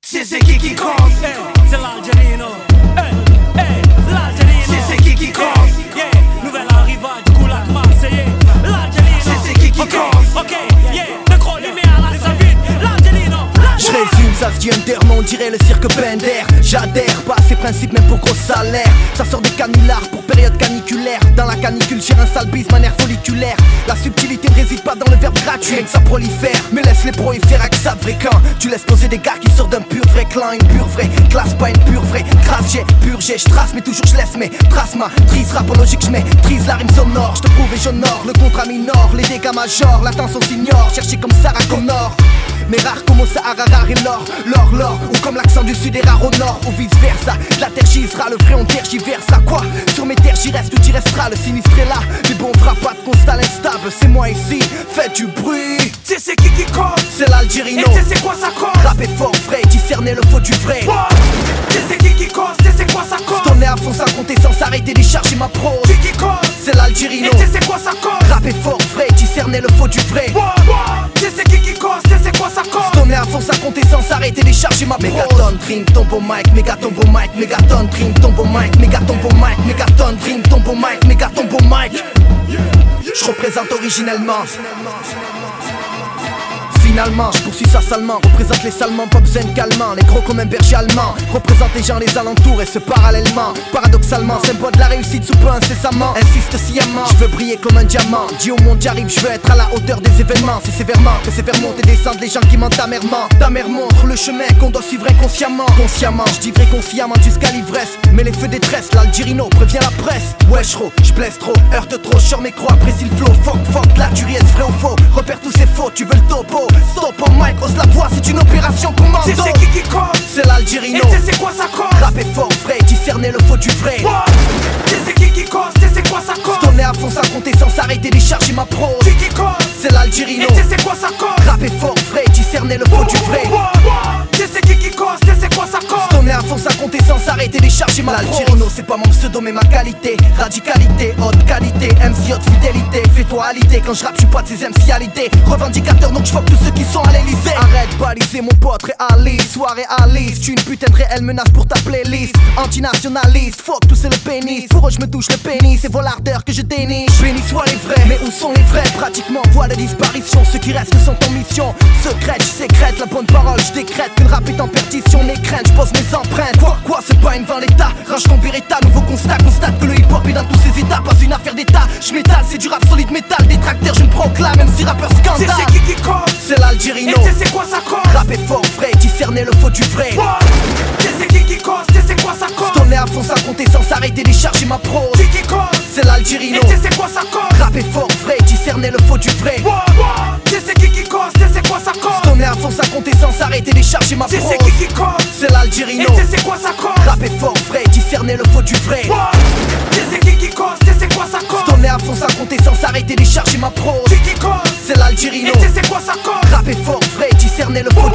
C'est qui cause? C'est l'Algerino. L'Algerino. C'est qui cause? Nouvelle arrivade, Koulak Marseillais. L'Algerino. C'est qui cause? Ok, micro, lumière, là ça vite. L'Algerino. Je résume, ça se dit Underman, on dirait le cirque Bender. J'adhère pas à ces principes même pour gros salaire. Ça sort des canulars pour période caniculaire. Dans la canicule j'ai un sale bise, manière folliculaire. La subtilité ne réside pas dans le verbe gratuit, rien que ça prolifère. Mais laisse les pros y faire avec ça de vrai quand tu laisses poser des gars qui sortent d'un pur vrai clan. Une pure vraie classe, pas une pure vraie grâce. J'ai purgé, je trace mais toujours je laisse mes traces. Ma trise rapologique, je maîtrise la rime sonore. Je te prouve et j'honore le contrat minor. Les dégâts majors, l'attention s'ignore. Chercher comme Sarah Connor. Mais rare comme au Sahara, rare et l'or, ou comme l'accent du sud est rare au nord, ou vice versa. La terre gisera, le vrai on tergiversera. Quoi? Sur mes terres j'y reste ou t'y resteras. Le sinistre est là, mais bon on fera pas de constat instable. C'est moi ici, faites du bruit. C'est qui cause? C'est l'Algerino. Et c'est quoi sa cause? Rap est fort vrai, discerner le faux du vrai. C'est qui cause? C'est quoi sa cause? Tourner à fond sans compter, sans s'arrêter, décharger ma prose. Qui cause? C'est l'Algerino. Et c'est quoi sa cause? Rap est fort vrai, discerner le faux du vrai. C'est qui cause? C'est quoi sa cause? Tourner à fond sans compter, sans s'arrêter, décharger ma prose. Mégaton, dream, tombe au mic, mégaton au mic, mégaton, dream, tombe au mic, mégaton au mic, mégaton, dream, tombe au mic, mégaton au mic. Je représente originellement. Finalement, je poursuis ça salement. Représente les Salmans, pas besoin de calmant. Les gros comme un berger allemand. Représente les gens, les alentours et ce parallèlement. Paradoxalement, symbole de la réussite sous peu incessamment. Insiste sciemment, je veux briller comme un diamant. Dis au monde j'arrive, je veux être à la hauteur des événements. C'est sévèrement que sévère montent et descendent les gens qui mentent amèrement. Ta mère montre le chemin qu'on doit suivre inconsciemment. Consciemment, je dis vrai consciemment jusqu'à l'ivresse. Mais les feux détresse, l'Algerino prévient la presse. Wesh ro, je blesse trop, heurte trop, sur mes croix, apprécie le flow. Fuck, là tu risques vrai ou faux. Repère tous ces faux, tu veux le topo. Stop au mic, ose la voix, c'est une opération commando. C'est qui cause? C'est l'Algerino. Et c'est quoi sa cause? Rap est fort vrai, discerner le faux du vrai. C'est qui cause? C'est quoi sa cause? Tourner à fond sans compter, sans s'arrêter, décharger ma prose. Qui cause? C'est l'Algerino. Et c'est quoi sa cause? Rap est fort vrai, discerner le faux du vrai. C'est qui cause? C'est quoi sa cause? Tourner à fond sans compter, sans s'arrêter, décharger ma prose. L'Algerino c'est pas mon pseudo mais ma qualité. Radicalité, haute qualité, MC haute fidélité. Fais-toi alité, quand je rappe je suis pas de ces MC à l'idée. Revendicateur donc je fuck tous ceux qui sont à l'Elysée. Arrête baliser mon pote réaliste. Soirée Alice, tu une putain de réelle menace pour ta playlist. Antinationaliste, fuck tous c'est le pénis. Pour eux je me touche le pénis, c'est volardeur que je déniche. Béni soient les vrais, mais où sont les vrais? Pratiquement voie de disparition, ceux qui restent sont en mission. Secrète, je sécrète la bonne parole, je décrète que le rap est en perdition. Les craintes, je pose mes empreintes. Quoi c'est pas une vendetta, range ton Beretta. Nouveau constate que le hip hop est dans tous ses états. Pas une affaire d'état, je m'étale, c'est du rap solide métal. Détracteur, je me proclame, même si rappeur scandale. C'est qui cause? C'est l'Algerino. Et c'est quoi sa cause? Rap est fort vrai, discerner le faux du vrai. C'est qui cause? C'est quoi sa cause? Tourner à fond sans compter, sans s'arrêter, décharger ma prose. Qui cause? C'est l'Algerino. Et c'est quoi sa cause? Rap est fort vrai, discerner le faux du vrai. C'est qui cause? C'est quoi sa cause? Tourner à fond sans compter, sans s'arrêter, décharger ma prose. C'est qui cause? C'est l'Algerino. Et c'est quoi sa cause? Rap est fort vrai, discerner le faux du vrai. C'est qui cause? C'est quoi sa cause? Tourner à fond sans compter, sans s'arrêter, décharger ma prose. Qui cause? C'est l'Algerino. Et c'est quoi sa cause? Rap est fort vrai, discerner le faux